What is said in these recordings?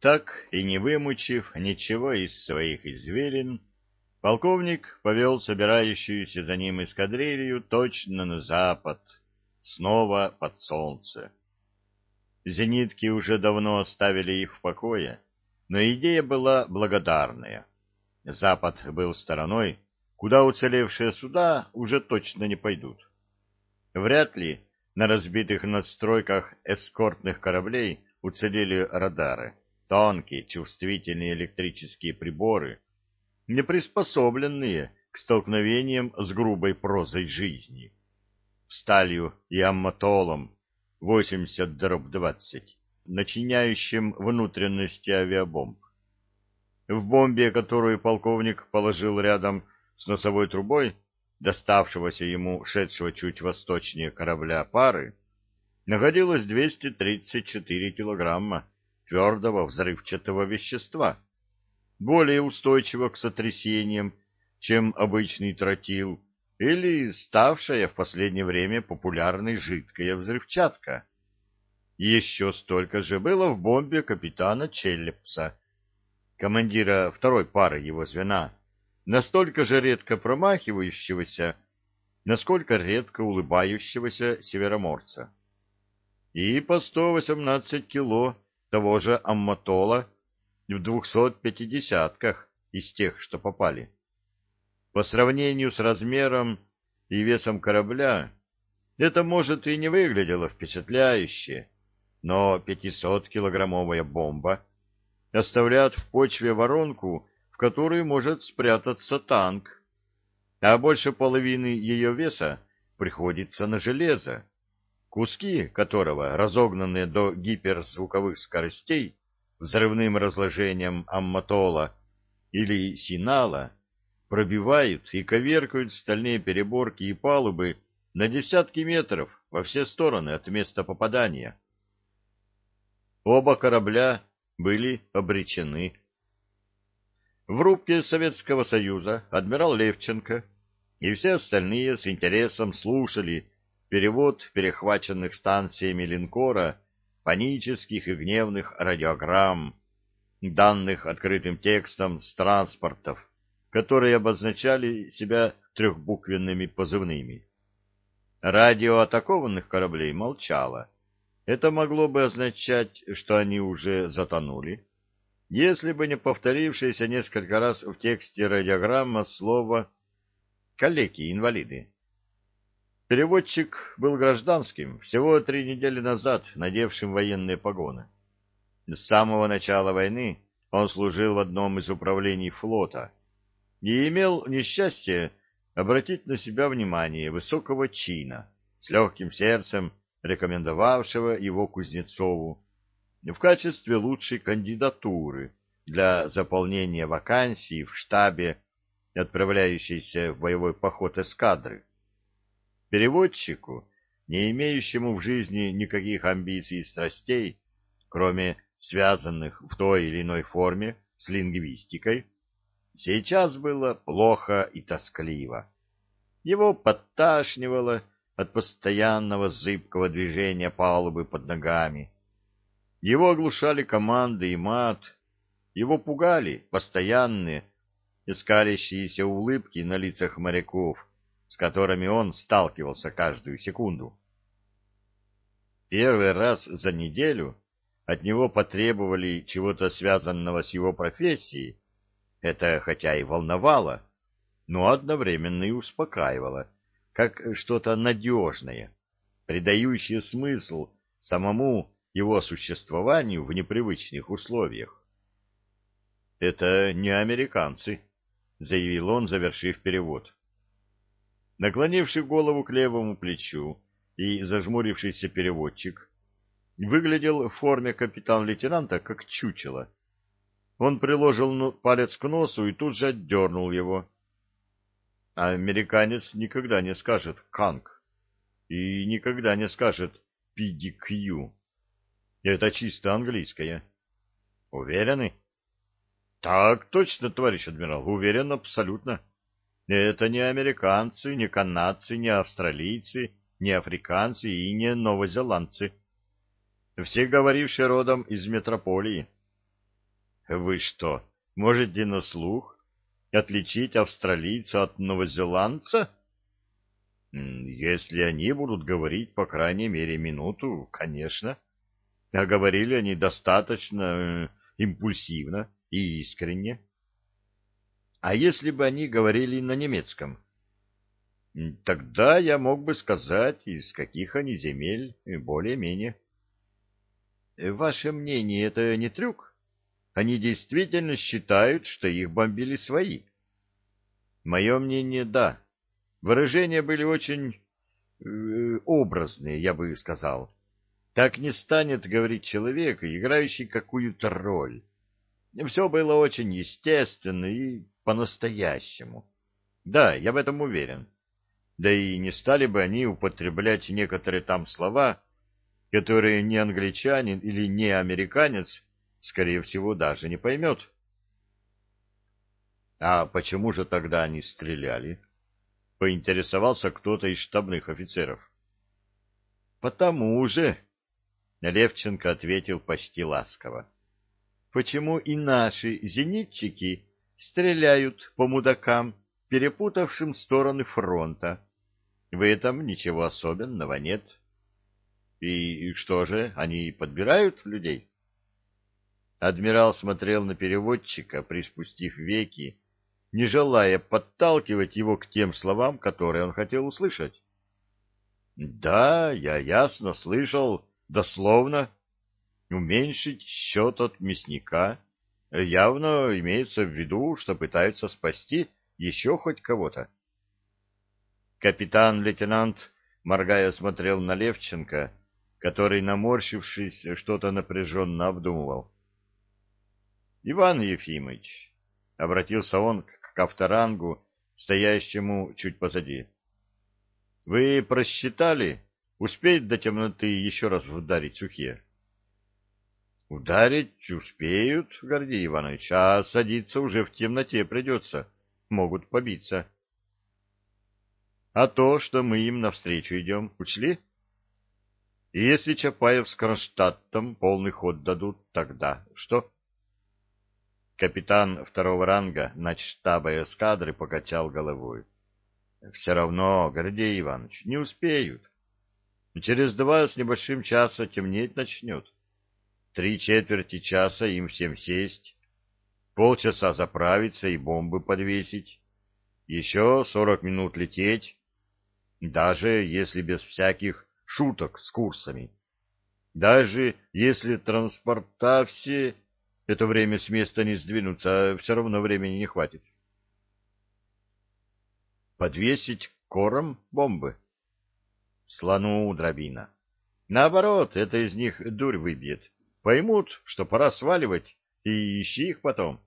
Так и не вымучив ничего из своих извилин, полковник повел собирающуюся за ним эскадрилью точно на запад, снова под солнце. Зенитки уже давно оставили их в покое, но идея была благодарная. Запад был стороной, куда уцелевшие суда уже точно не пойдут. Вряд ли на разбитых надстройках эскортных кораблей уцелели радары, тонкие чувствительные электрические приборы, не приспособленные к столкновениям с грубой прозой жизни. Сталью и амматолом 80/20, начиняющим внутренности авиабомб. В бомбе, которую полковник положил рядом с носовой трубой, доставшегося ему шедшего чуть восточнее корабля пары, находилось 234 килограмма твердого взрывчатого вещества, более устойчивого к сотрясениям, чем обычный тротил, или ставшая в последнее время популярной жидкая взрывчатка. Еще столько же было в бомбе капитана Челлепса, командира второй пары его звена, настолько же редко промахивающегося, насколько редко улыбающегося североморца. И по 118 кило того же амматола в 250-ках из тех, что попали. По сравнению с размером и весом корабля, это, может, и не выглядело впечатляюще, но 500-килограммовая бомба оставляет в почве воронку, в которой может спрятаться танк, а больше половины ее веса приходится на железо, куски которого, разогнанные до гиперзвуковых скоростей, взрывным разложением амматола или синала, пробивают и коверкают стальные переборки и палубы на десятки метров во все стороны от места попадания. Оба корабля были обречены. В рубке Советского Союза адмирал Левченко и все остальные с интересом слушали перевод перехваченных станциями линкора панических и гневных радиограмм, данных открытым текстом с транспортов, которые обозначали себя трехбуквенными позывными. Радио атакованных кораблей молчало. Это могло бы означать, что они уже затонули, если бы не повторившееся несколько раз в тексте радиограмма слово «калеки-инвалиды». Переводчик был гражданским, всего 3 недели назад надевшим военные погоны. С самого начала войны он служил в одном из управлений флота и имел несчастье обратить на себя внимание высокого чина, с легким сердцем рекомендовавшего его Кузнецову в качестве лучшей кандидатуры для заполнения вакансий в штабе, отправляющейся в боевой поход эскадры. Переводчику, не имеющему в жизни никаких амбиций и страстей, кроме связанных в той или иной форме с лингвистикой, сейчас было плохо и тоскливо. Его подташнивало от постоянного зыбкого движения палубы под ногами. Его оглушали команды и мат, его пугали постоянные, скалящиеся улыбки на лицах моряков, с которыми он сталкивался каждую секунду. Первый раз за неделю от него потребовали чего-то связанного с его профессией. Это хотя и волновало, но одновременно и успокаивало, как что-то надежное, придающее смысл самому его существованию в непривычных условиях. «Это не американцы», — заявил он, завершив перевод. Наклонивший голову к левому плечу и зажмурившийся переводчик выглядел в форме капитан-лейтенанта как чучело. Он приложил палец к носу и тут же отдернул его. А американец никогда не скажет «канг» и никогда не скажет «PDQ». Это чисто английское. Уверены? Так точно, товарищ адмирал, уверен абсолютно. Это не американцы, не канадцы, не австралийцы, не африканцы и не новозеландцы. Все говорившие родом из метрополии. Вы что, можете на слух отличить австралийца от новозеландца? Если они будут говорить, по крайней мере, минуту, конечно. А говорили они достаточно импульсивно и искренне. А если бы они говорили на немецком? Тогда я мог бы сказать, из каких они земель, более-менее. Ваше мнение, это не трюк? Они действительно считают, что их бомбили свои? Мое мнение, да. Выражения были очень образные, я бы сказал. Так не станет говорить человек, играющий какую-то роль. Все было очень естественно и по-настоящему. Да, я в этом уверен. Да и не стали бы они употреблять некоторые там слова, которые ни англичанин или ни американец, скорее всего, даже не поймет. А почему же тогда они стреляли? Поинтересовался кто-то из штабных офицеров. Потому же, Левченко ответил почти ласково. Почему и наши зенитчики стреляют по мудакам, перепутавшим стороны фронта? В этом ничего особенного нет. И что же, они подбирают людей? Адмирал смотрел на переводчика, приспустив веки, не желая подталкивать его к тем словам, которые он хотел услышать. Да, я ясно слышал, дословно, уменьшить счет от мясника. Явно имеется в виду, что пытаются спасти еще хоть кого-то. Капитан-лейтенант, моргая, смотрел на Левченко, который, наморщившись, что-то напряженно обдумывал. — Иван Ефимыч, — обратился он к Ковторангу, стоящему чуть позади, — вы просчитали, успеть до темноты еще раз ударить сухие? — Ударить успеют, Гордей Иванович, а садиться уже в темноте придется, могут побиться. — А то, что мы им навстречу идем, учли? И если Чапаев с Кронштадтом полный ход дадут, тогда что? Капитан второго ранга начштаба эскадры покачал головой. Все равно, Гордей Иванович, не успеют. Через 2 с небольшим часа темнеть начнет. 3/4 часа им всем сесть, полчаса заправиться и бомбы подвесить, еще 40 минут лететь, даже если без всяких шуток с курсами. Даже если транспорта все, это время с места не сдвинутся, все равно времени не хватит. Подвесить кором бомбы? Слону дробина. Наоборот, это из них дурь выбьет. Поймут, что пора сваливать, и ищи их потом.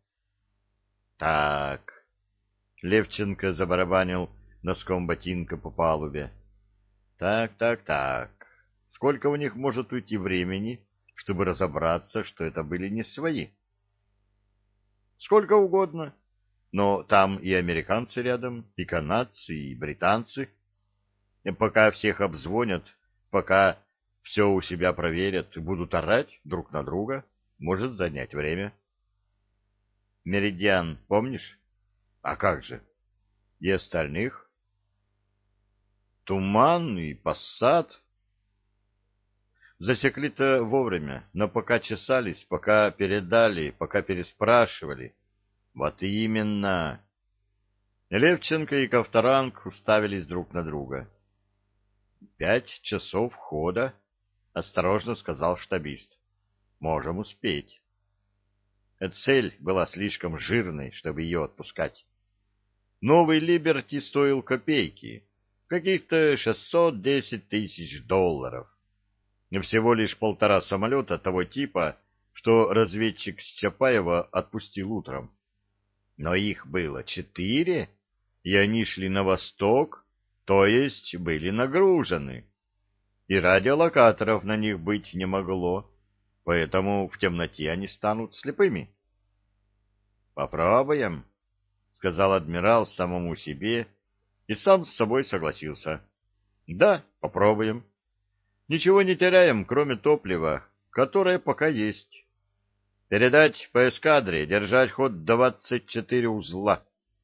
Так. Левченко забарабанил носком ботинка по палубе. Так. Сколько у них может уйти времени, чтобы разобраться, что это были не свои? Сколько угодно. Но там и американцы рядом, и канадцы, и британцы. И пока всех обзвонят, пока все у себя проверят и будут орать друг на друга, может занять время. Меридиан, помнишь? А как же? И остальных? Туман и Пассат. Засекли-то вовремя, но пока чесались, пока передали, пока переспрашивали. Вот именно. Левченко и Ковторанг уставились друг на друга. 5 часов хода, — осторожно сказал штабист. Можем успеть. Цель была слишком жирной, чтобы ее отпускать. Новый «Либерти» стоил копейки, каких-то 610 тысяч долларов. Всего лишь 1,5 самолета того типа, что разведчик с Чапаева отпустил утром. Но их было 4, и они шли на восток, то есть были нагружены. И радиолокаторов на них быть не могло, поэтому в темноте они станут слепыми. «Попробуем», — сказал адмирал самому себе, и сам с собой согласился. «Да, попробуем. Ничего не теряем, кроме топлива, которое пока есть». Передать по эскадре, держать ход 24 узла.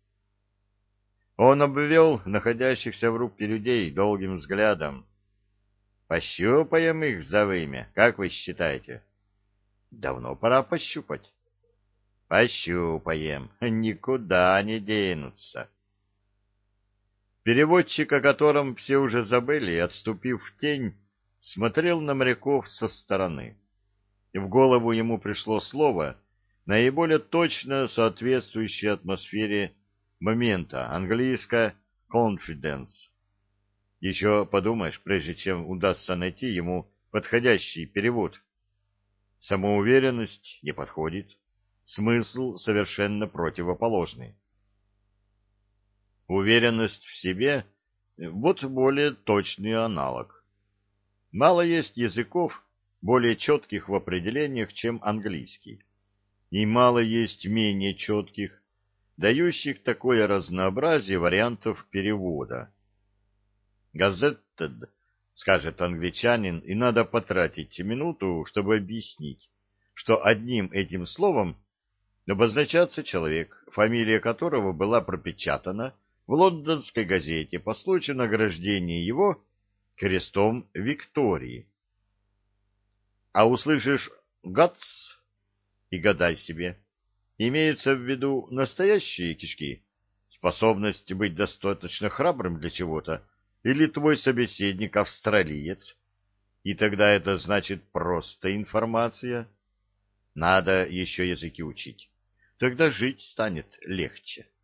Он обвел находящихся в рубке людей долгим взглядом. Пощупаем их за вымя, как вы считаете? Давно пора пощупать. Пощупаем, никуда не денутся. Переводчик, о котором все уже забыли, отступив в тень, смотрел на моряков со стороны. И в голову ему пришло слово, наиболее точно соответствующее атмосфере момента, английское «confidence». Еще подумаешь, прежде чем удастся найти ему подходящий перевод. Самоуверенность не подходит, смысл совершенно противоположный. Уверенность в себе — вот более точный аналог. Мало есть языков, более четких в определениях, чем английский. И мало есть менее четких, дающих такое разнообразие вариантов перевода. «Газеттед», — скажет англичанин, и надо потратить минуту, чтобы объяснить, что одним этим словом обозначается человек, фамилия которого была пропечатана в лондонской газете по случаю награждения его крестом Виктории. А услышишь «гац» и гадай себе, имеются в виду настоящие кишки, способность быть достаточно храбрым для чего-то, или твой собеседник австралиец, и тогда это значит просто информация. Надо еще языки учить, тогда жить станет легче.